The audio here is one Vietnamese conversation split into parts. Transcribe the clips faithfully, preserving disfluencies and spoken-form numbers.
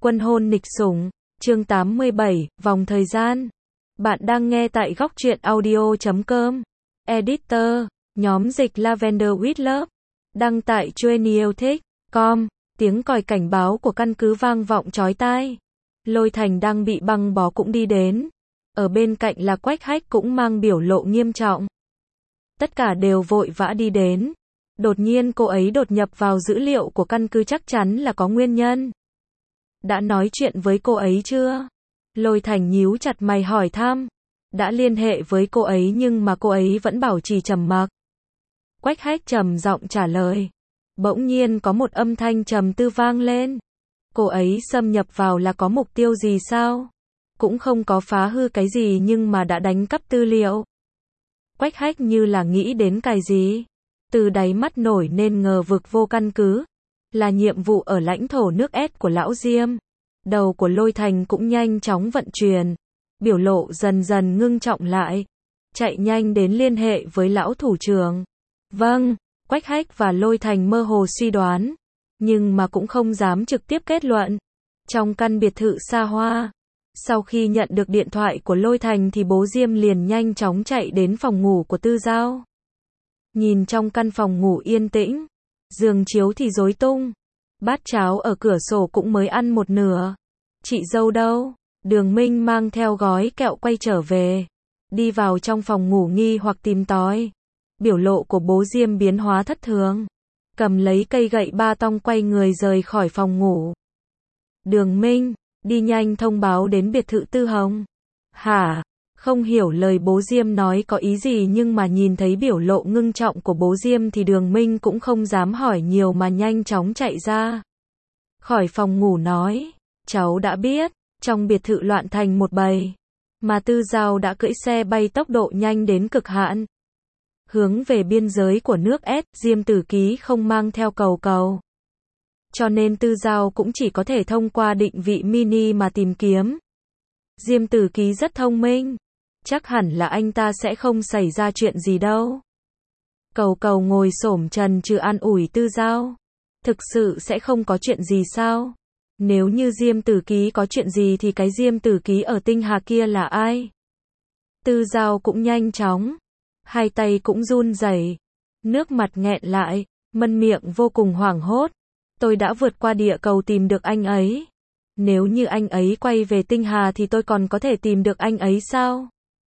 Quân hôn nịch sủng, chương tám mươi bảy, vòng thời gian. Bạn đang nghe tại góc truyện audio chấm com. Editor, nhóm dịch Lavender with Love. Đăng tại chuyenilthic chấm com. Tiếng còi cảnh báo của căn cứ vang vọng chói tai. Lôi Thành đang bị băng bó cũng đi đến. Ở bên cạnh là Quách Hách cũng mang biểu lộ nghiêm trọng. Tất cả đều vội vã đi đến. Đột nhiên cô ấy đột nhập vào dữ liệu của căn cứ chắc chắn là có nguyên nhân. Đã nói chuyện với cô ấy chưa? Lôi Thành nhíu chặt mày hỏi thăm. Đã liên hệ với cô ấy nhưng mà cô ấy vẫn bảo trì trầm mặc. Quách Hách trầm giọng trả lời. Bỗng nhiên có một âm thanh trầm tư vang lên. Cô ấy xâm nhập vào là có mục tiêu gì sao? Cũng không có phá hư cái gì nhưng mà đã đánh cắp tư liệu. Quách Hách như là nghĩ đến cái gì. Từ đáy mắt nổi nên ngờ vực vô căn cứ. Là nhiệm vụ ở lãnh thổ nước S của lão Diêm. Đầu của Lôi Thành cũng nhanh chóng vận chuyển. Biểu lộ dần dần ngưng trọng lại. Chạy nhanh đến liên hệ với lão thủ trưởng. Vâng, Quách Hách và Lôi Thành mơ hồ suy đoán. Nhưng mà cũng không dám trực tiếp kết luận. Trong căn biệt thự xa hoa. Sau khi nhận được điện thoại của Lôi Thành thì bố Diêm liền nhanh chóng chạy đến phòng ngủ của Tư Giao. Nhìn trong căn phòng ngủ yên tĩnh. Giường chiếu thì rối tung. Bát cháo ở cửa sổ cũng mới ăn một nửa. Chị dâu đâu? Đường Minh mang theo gói kẹo quay trở về. Đi vào trong phòng ngủ nghi hoặc tìm tòi. Biểu lộ của bố Diêm biến hóa thất thường. Cầm lấy cây gậy ba tong quay người rời khỏi phòng ngủ. Đường Minh, đi nhanh thông báo đến biệt thự Tư Hồng. Hả? Không hiểu lời bố Diêm nói có ý gì nhưng mà nhìn thấy biểu lộ ngưng trọng của bố Diêm thì Đường Minh cũng không dám hỏi nhiều mà nhanh chóng chạy ra. Khỏi phòng ngủ nói, cháu đã biết, trong biệt thự loạn thành một bầy. Mà Tư Giao đã cưỡi xe bay tốc độ nhanh đến cực hạn. Hướng về biên giới của nước S, Diêm Tử Ký không mang theo cầu cầu. Cho nên Tư Giao cũng chỉ có thể thông qua định vị mini mà tìm kiếm. Diêm Tử Ký rất thông minh. Chắc hẳn là anh ta sẽ không xảy ra chuyện gì đâu. Cầu cầu ngồi xổm trần trừ an ủi Tư Giao. Thực sự sẽ không có chuyện gì sao? Nếu như Diêm Tử Ký có chuyện gì thì cái Diêm Tử Ký ở Tinh Hà kia là ai? Tư Giao cũng nhanh chóng. Hai tay cũng run rẩy. Nước mặt nghẹn lại. Mân miệng vô cùng hoảng hốt. Tôi đã vượt qua địa cầu tìm được anh ấy. Nếu như anh ấy quay về Tinh Hà thì tôi còn có thể tìm được anh ấy sao?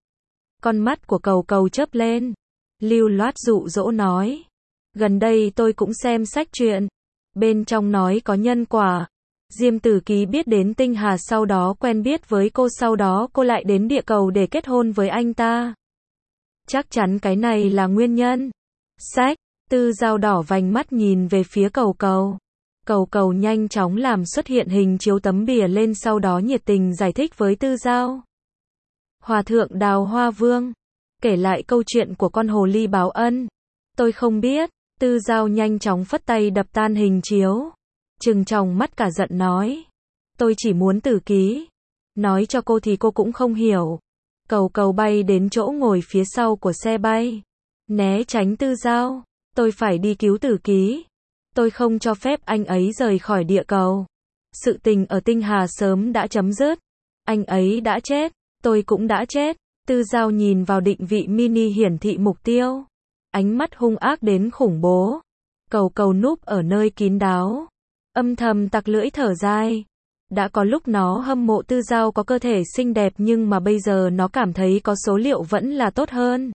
Con mắt của cầu cầu chớp lên. Lưu loát dụ dỗ nói. Gần đây tôi cũng xem sách truyện. Bên trong nói có nhân quả. Diêm Tử Ký biết đến Tinh Hà sau đó quen biết với cô sau đó cô lại đến địa cầu để kết hôn với anh ta. Chắc chắn cái này là nguyên nhân. Sách. Tư Giao đỏ vành mắt nhìn về phía cầu cầu. Cầu cầu nhanh chóng làm xuất hiện hình chiếu tấm bìa lên sau đó nhiệt tình giải thích với Tư Giao. Hòa thượng Đào Hoa Vương. Kể lại câu chuyện của con hồ ly báo ân. Tôi không biết. Tư Giao nhanh chóng phất tay đập tan hình chiếu. Trừng tròng mắt cả giận nói. Tôi chỉ muốn Tử Ký. Nói cho cô thì cô cũng không hiểu. Cầu cầu bay đến chỗ ngồi phía sau của xe bay. Né tránh Tư Giao. Tôi phải đi cứu Tử Ký. Tôi không cho phép anh ấy rời khỏi địa cầu. Sự tình ở Tinh Hà sớm đã chấm dứt. Anh ấy đã chết. Tôi cũng đã chết. Tư Giao nhìn vào định vị mini hiển thị mục tiêu. Ánh mắt hung ác đến khủng bố. Cầu cầu núp ở nơi kín đáo. Âm thầm tặc lưỡi thở dài. Đã có lúc nó hâm mộ Tư Giao có cơ thể xinh đẹp nhưng mà bây giờ nó cảm thấy có số liệu vẫn là tốt hơn.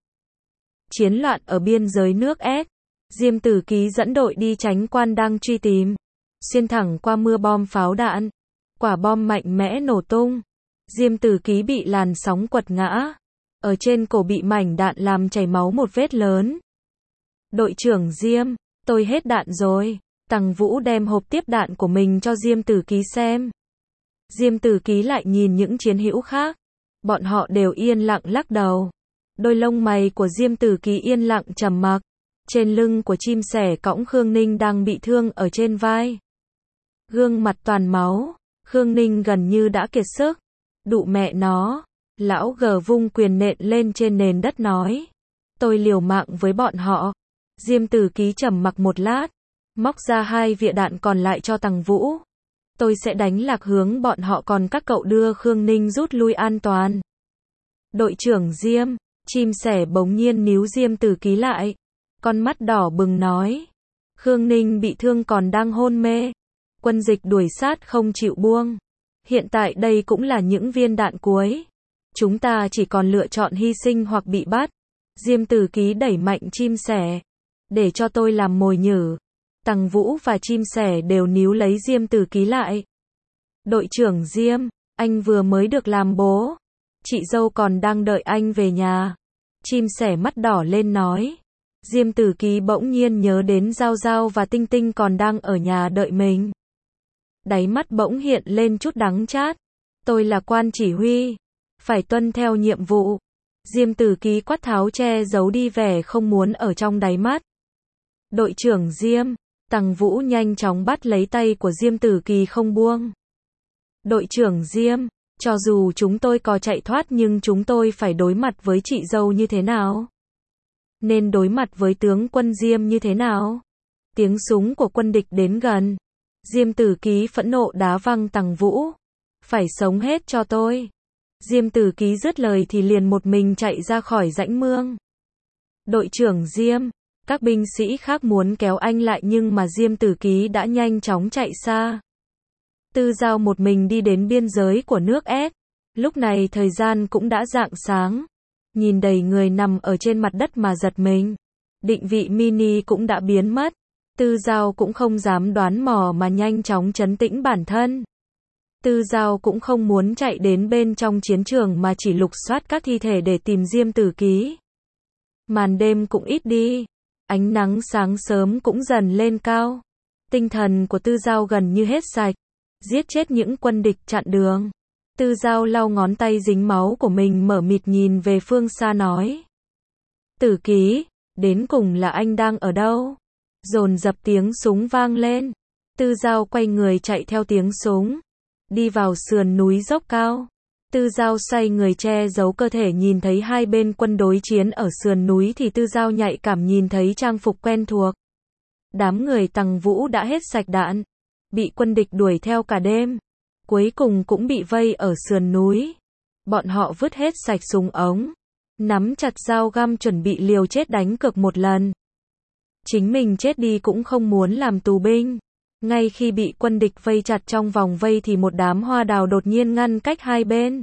Chiến loạn ở biên giới nước S. Diêm Tử Ký dẫn đội đi tránh quan đang truy tìm. Xuyên thẳng qua mưa bom pháo đạn. Quả bom mạnh mẽ nổ tung. Diêm Tử Ký bị làn sóng quật ngã. Ở trên cổ bị mảnh đạn làm chảy máu một vết lớn. Đội trưởng Diêm, tôi hết đạn rồi. Tằng Vũ đem hộp tiếp đạn của mình cho Diêm Tử Ký xem. Diêm Tử Ký lại nhìn những chiến hữu khác. Bọn họ đều yên lặng lắc đầu. Đôi lông mày của Diêm Tử Ký yên lặng trầm mặc. Trên lưng của chim sẻ cõng Khương Ninh đang bị thương ở trên vai. Gương mặt toàn máu. Khương Ninh gần như đã kiệt sức. Đụ mẹ nó. Lão gờ vung quyền nện lên trên nền đất nói. Tôi liều mạng với bọn họ. Diêm Tử Ký trầm mặc một lát. Móc ra hai vịa đạn còn lại cho Tằng Vũ. tôi sẽ đánh lạc hướng bọn họ còn các cậu đưa Khương Ninh rút lui an toàn. Đội trưởng Diêm, chim sẻ bỗng nhiên níu Diêm Tử Ký lại. Con mắt đỏ bừng nói. Khương Ninh bị thương còn đang hôn mê. Quân dịch đuổi sát không chịu buông. Hiện tại đây cũng là những viên đạn cuối. Chúng ta chỉ còn lựa chọn hy sinh hoặc bị bắt. Diêm Tử Ký đẩy mạnh chim sẻ. Để cho tôi làm mồi nhử. Tằng Vũ và chim sẻ đều níu lấy Diêm Tử Ký lại. Đội trưởng Diêm, anh vừa mới được làm bố. Chị dâu còn đang đợi anh về nhà. Chim sẻ mắt đỏ lên nói. Diêm Tử Ký bỗng nhiên nhớ đến Giao Giao và Tinh Tinh còn đang ở nhà đợi mình. Đáy mắt bỗng hiện lên chút đắng chát. Tôi là quan chỉ huy. Phải tuân theo nhiệm vụ. Diêm Tử Ký quát tháo che giấu đi vẻ không muốn ở trong đáy mắt. Đội trưởng Diêm, Tằng Vũ nhanh chóng bắt lấy tay của Diêm Tử Ký không buông. Đội trưởng Diêm, cho dù chúng tôi có chạy thoát nhưng chúng tôi phải đối mặt với chị dâu như thế nào? Nên đối mặt với tướng quân Diêm như thế nào? Tiếng súng của quân địch đến gần. Diêm Tử Ký phẫn nộ đá văng Tằng Vũ. Phải sống hết cho tôi. Diêm Tử Ký dứt lời thì liền một mình chạy ra khỏi rãnh mương. Đội trưởng Diêm, các binh sĩ khác muốn kéo anh lại nhưng mà Diêm Tử Ký đã nhanh chóng chạy xa. Tư Giao một mình đi đến biên giới của nước S. Lúc này thời gian cũng đã rạng sáng. Nhìn đầy người nằm ở trên mặt đất mà giật mình. Định vị mini cũng đã biến mất. Tư Giao cũng không dám đoán mò mà nhanh chóng trấn tĩnh bản thân. Tư Giao cũng không muốn chạy đến bên trong chiến trường mà chỉ lục soát các thi thể để tìm Diêm Tử Ký. Màn đêm cũng ít đi. Ánh nắng sáng sớm cũng dần lên cao. Tinh thần của Tư Giao gần như hết sạch. Giết chết những quân địch chặn đường. Tư Giao lau ngón tay dính máu của mình mở mịt nhìn về phương xa nói. Tử Ký, đến cùng là anh đang ở đâu? Dồn dập tiếng súng vang lên. Tư Giao quay người chạy theo tiếng súng. Đi vào sườn núi dốc cao. Tư Giao xoay người che giấu cơ thể nhìn thấy hai bên quân đối chiến ở sườn núi thì Tư Giao nhạy cảm nhìn thấy trang phục quen thuộc. Đám người Tằng Vũ đã hết sạch đạn. Bị quân địch đuổi theo cả đêm. Cuối cùng cũng bị vây ở sườn núi. Bọn họ vứt hết sạch súng ống. Nắm chặt dao găm chuẩn bị liều chết đánh cược một lần. Chính mình chết đi cũng không muốn làm tù binh. Ngay khi bị quân địch vây chặt trong vòng vây thì một đám hoa đào đột nhiên ngăn cách hai bên.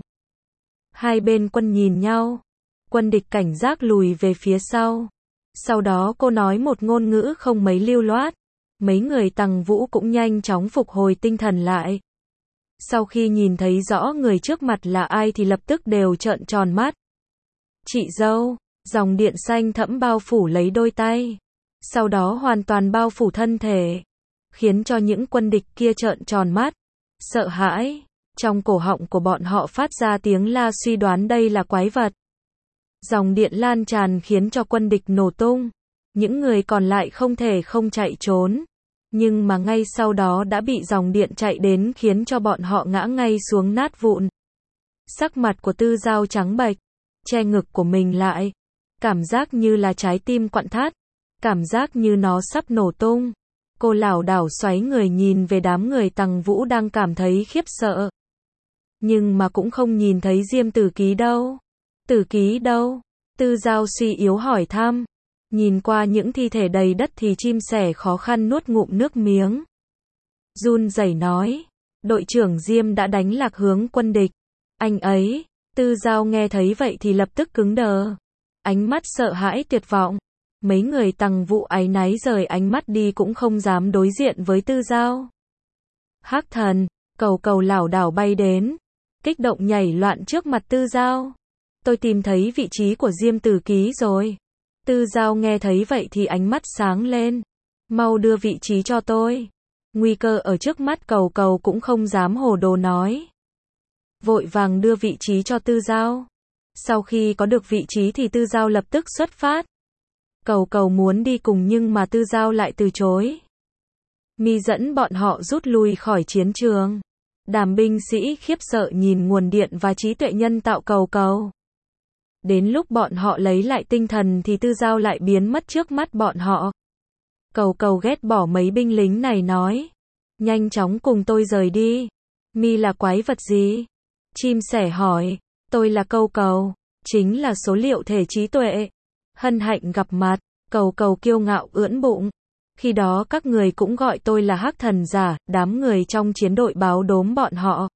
Hai bên quân nhìn nhau. Quân địch cảnh giác lùi về phía sau. Sau đó cô nói một ngôn ngữ không mấy lưu loát. Mấy người Tằng Vũ cũng nhanh chóng phục hồi tinh thần lại. Sau khi nhìn thấy rõ người trước mặt là ai thì lập tức đều trợn tròn mắt. Chị dâu, dòng điện xanh thẫm bao phủ lấy đôi tay. Sau đó hoàn toàn bao phủ thân thể. Khiến cho những quân địch kia trợn tròn mắt. Sợ hãi. Trong cổ họng của bọn họ phát ra tiếng la suy đoán đây là quái vật. Dòng điện lan tràn khiến cho quân địch nổ tung. Những người còn lại không thể không chạy trốn. Nhưng mà ngay sau đó đã bị dòng điện chạy đến khiến cho bọn họ ngã ngay xuống nát vụn. Sắc mặt của Tư Giao trắng bệch. Che ngực của mình lại. Cảm giác như là trái tim quặn thắt. Cảm giác như nó sắp nổ tung. Cô lảo đảo xoáy người nhìn về đám người Tằng Vũ đang cảm thấy khiếp sợ. Nhưng mà cũng không nhìn thấy Diêm Tử Ký đâu. Tử Ký đâu? Tư Giao suy yếu hỏi thăm. Nhìn qua những thi thể đầy đất thì chim sẻ khó khăn nuốt ngụm nước miếng. Run rẩy nói. Đội trưởng Diêm đã đánh lạc hướng quân địch. Anh ấy. Tư Giao nghe thấy vậy thì lập tức cứng đờ. Ánh mắt sợ hãi tuyệt vọng. Mấy người Tằng Vũ áy náy rời ánh mắt đi cũng không dám đối diện với Tư Giao. Hắc Thần, Cầu Cầu lảo đảo bay đến. Kích động nhảy loạn trước mặt Tư Giao. Tôi tìm thấy vị trí của Diêm Tử Ký rồi. Tư Giao nghe thấy vậy thì ánh mắt sáng lên. Mau đưa vị trí cho tôi. Nguy cơ ở trước mắt Cầu Cầu cũng không dám hồ đồ nói. Vội vàng đưa vị trí cho Tư Giao. Sau khi có được vị trí thì Tư Giao lập tức xuất phát. Cầu Cầu muốn đi cùng nhưng mà Tư Giao lại từ chối. Mi dẫn bọn họ rút lui khỏi chiến trường. Đám binh sĩ khiếp sợ nhìn nguồn điện và trí tuệ nhân tạo Cầu Cầu. Đến lúc bọn họ lấy lại tinh thần thì Tư Giao lại biến mất trước mắt bọn họ. Cầu Cầu ghét bỏ mấy binh lính này nói. Nhanh chóng cùng tôi rời đi. Mi là quái vật gì? Chim sẻ hỏi. Tôi là Câu Cầu, chính là số liệu thể trí tuệ. Hân hạnh gặp mặt. Cầu Cầu kiêu ngạo ưỡn bụng. Khi đó các người cũng gọi tôi là hắc thần giả, đám người trong chiến đội báo đốm bọn họ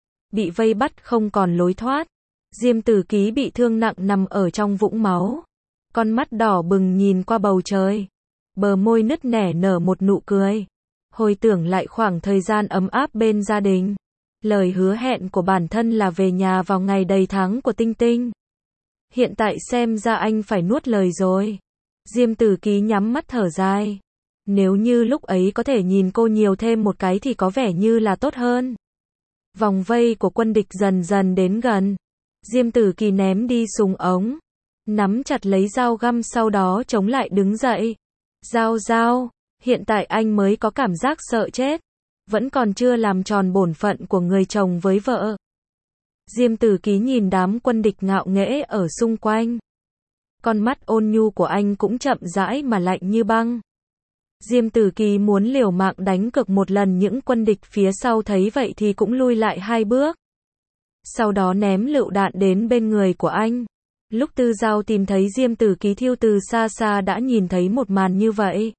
bị vây bắt không còn lối thoát. Diêm Tử Ký bị thương nặng nằm ở trong vũng máu. Con mắt đỏ bừng nhìn qua bầu trời. Bờ môi nứt nẻ nở một nụ cười. Hồi tưởng lại khoảng thời gian ấm áp bên gia đình. Lời hứa hẹn của bản thân là về nhà vào ngày đầy tháng của Tinh Tinh. Hiện tại xem ra anh phải nuốt lời rồi. Diêm Tử Ký nhắm mắt thở dài. Nếu như lúc ấy có thể nhìn cô nhiều thêm một cái thì có vẻ như là tốt hơn. Vòng vây của quân địch dần dần đến gần. Diêm Tử Ký ném đi súng ống. Nắm chặt lấy dao găm sau đó chống lại đứng dậy. Dao dao, hiện tại anh mới có cảm giác sợ chết. Vẫn còn chưa làm tròn bổn phận của người chồng với vợ. Diêm Tử Ký nhìn đám quân địch ngạo nghễ ở xung quanh. Con mắt ôn nhu của anh cũng chậm rãi mà lạnh như băng. Diêm Tử Ký muốn liều mạng đánh cược một lần, những quân địch phía sau thấy vậy thì cũng lui lại hai bước. Sau đó ném lựu đạn đến bên người của anh. Lúc Tư Giao tìm thấy Diêm Tử Ký thiêu từ xa xa đã nhìn thấy một màn như vậy.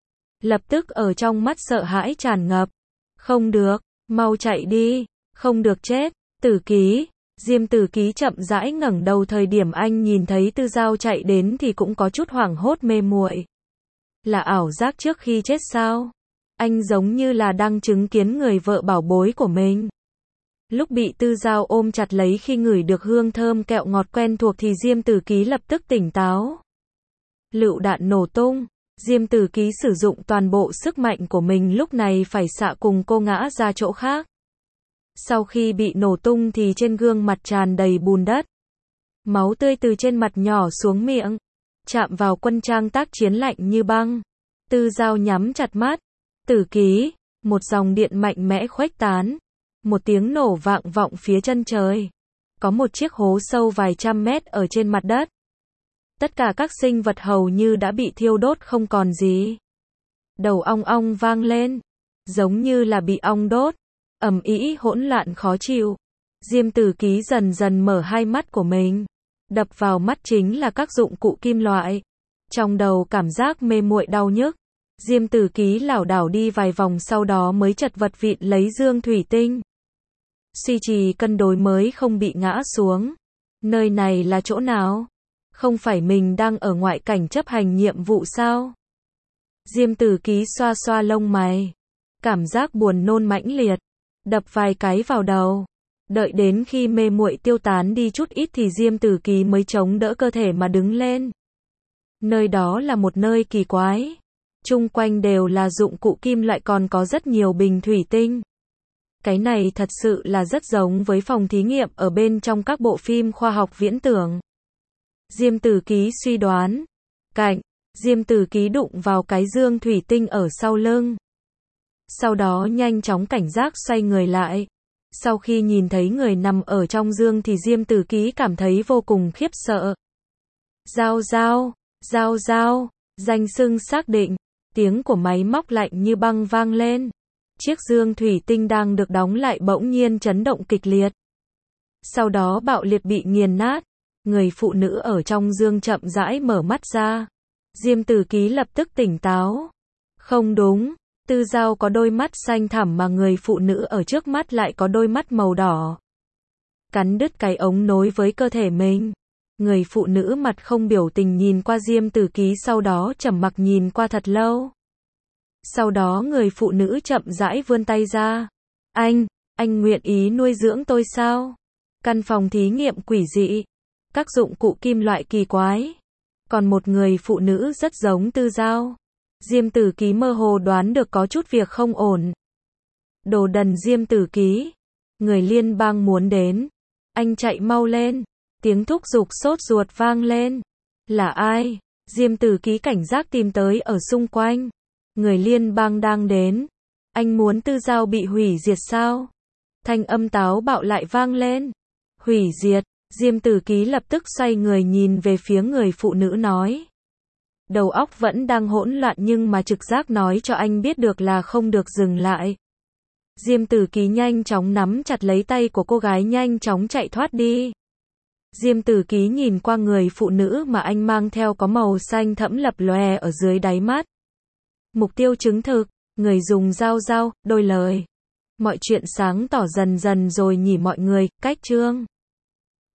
Lập tức ở trong mắt sợ hãi tràn ngập. Không được, mau chạy đi, không được chết, Tử Ký. Diêm Tử Ký chậm rãi ngẩng đầu, thời điểm anh nhìn thấy Tư Giao chạy đến thì cũng có chút hoảng hốt mê muội. Là ảo giác trước khi chết sao? Anh giống như là đang chứng kiến người vợ bảo bối của mình. Lúc bị Tư Giao ôm chặt lấy, khi ngửi được hương thơm kẹo ngọt quen thuộc thì Diêm Tử Ký lập tức tỉnh táo. Lựu đạn nổ tung. Diêm Tử Ký sử dụng toàn bộ sức mạnh của mình lúc này phải xạ cùng cô ngã ra chỗ khác. Sau khi bị nổ tung thì trên gương mặt tràn đầy bùn đất. Máu tươi từ trên mặt nhỏ xuống miệng. Chạm vào quân trang tác chiến lạnh như băng. Tư Giao nhắm chặt mắt. Tử Ký. Một dòng điện mạnh mẽ khuếch tán. Một tiếng nổ vang vọng phía chân trời. Có một chiếc hố sâu vài trăm mét ở trên mặt đất. Tất cả các sinh vật hầu như đã bị thiêu đốt không còn gì. Đầu ong ong vang lên. Giống như là bị ong đốt. Ầm ĩ hỗn loạn khó chịu. Diêm Tử Ký dần dần mở hai mắt của mình. Đập vào mắt chính là các dụng cụ kim loại. Trong đầu cảm giác mê muội đau nhức. Diêm Tử Ký lảo đảo đi vài vòng, sau đó mới chật vật vịn lấy dương thủy tinh. Suy trì cân đối mới không bị ngã xuống. Nơi này là chỗ nào? Không phải mình đang ở ngoại cảnh chấp hành nhiệm vụ sao? Diêm Tử Ký xoa xoa lông mày. Cảm giác buồn nôn mãnh liệt. Đập vài cái vào đầu. Đợi đến khi mê muội tiêu tán đi chút ít thì Diêm Tử Ký mới chống đỡ cơ thể mà đứng lên. Nơi đó là một nơi kỳ quái. Chung quanh đều là dụng cụ kim loại, còn có rất nhiều bình thủy tinh. Cái này thật sự là rất giống với phòng thí nghiệm ở bên trong các bộ phim khoa học viễn tưởng. Diêm Tử Ký suy đoán. Cạnh, Diêm Tử Ký đụng vào cái dương thủy tinh ở sau lưng. Sau đó nhanh chóng cảnh giác xoay người lại. Sau khi nhìn thấy người nằm ở trong dương thì Diêm Tử Ký cảm thấy vô cùng khiếp sợ. Giao giao, giao giao, danh xưng xác định. Tiếng của máy móc lạnh như băng vang lên. Chiếc dương thủy tinh đang được đóng lại bỗng nhiên chấn động kịch liệt. Sau đó bạo liệt bị nghiền nát. Người phụ nữ ở trong dương chậm rãi mở mắt ra. Diêm Tử Ký lập tức tỉnh táo. Không đúng, Tư Giao có đôi mắt xanh thẳm mà người phụ nữ ở trước mắt lại có đôi mắt màu đỏ. Cắn đứt cái ống nối với cơ thể mình. Người phụ nữ mặt không biểu tình nhìn qua Diêm Tử Ký, sau đó trầm mặc nhìn qua thật lâu. Sau đó người phụ nữ chậm rãi vươn tay ra. Anh, anh nguyện ý nuôi dưỡng tôi sao? Căn phòng thí nghiệm quỷ dị. Các dụng cụ kim loại kỳ quái. Còn một người phụ nữ rất giống Tư Giao. Diêm Tử Ký mơ hồ đoán được có chút việc không ổn. Đồ đần Diêm Tử Ký. Người liên bang muốn đến. Anh chạy mau lên. Tiếng thúc giục sốt ruột vang lên. Là ai? Diêm Tử Ký cảnh giác tìm tới ở xung quanh. Người liên bang đang đến. Anh muốn Tư Giao bị hủy diệt sao? Thanh âm táo bạo lại vang lên. Hủy diệt. Diêm Tử Ký lập tức xoay người nhìn về phía người phụ nữ nói. Đầu óc vẫn đang hỗn loạn nhưng mà trực giác nói cho anh biết được là không được dừng lại. Diêm Tử Ký nhanh chóng nắm chặt lấy tay của cô gái nhanh chóng chạy thoát đi. Diêm Tử Ký nhìn qua người phụ nữ mà anh mang theo có màu xanh thẫm lập lòe ở dưới đáy mắt. Mục tiêu chứng thực, người dùng dao dao, đôi lời. Mọi chuyện sáng tỏ dần dần rồi nhỉ mọi người, cách chương.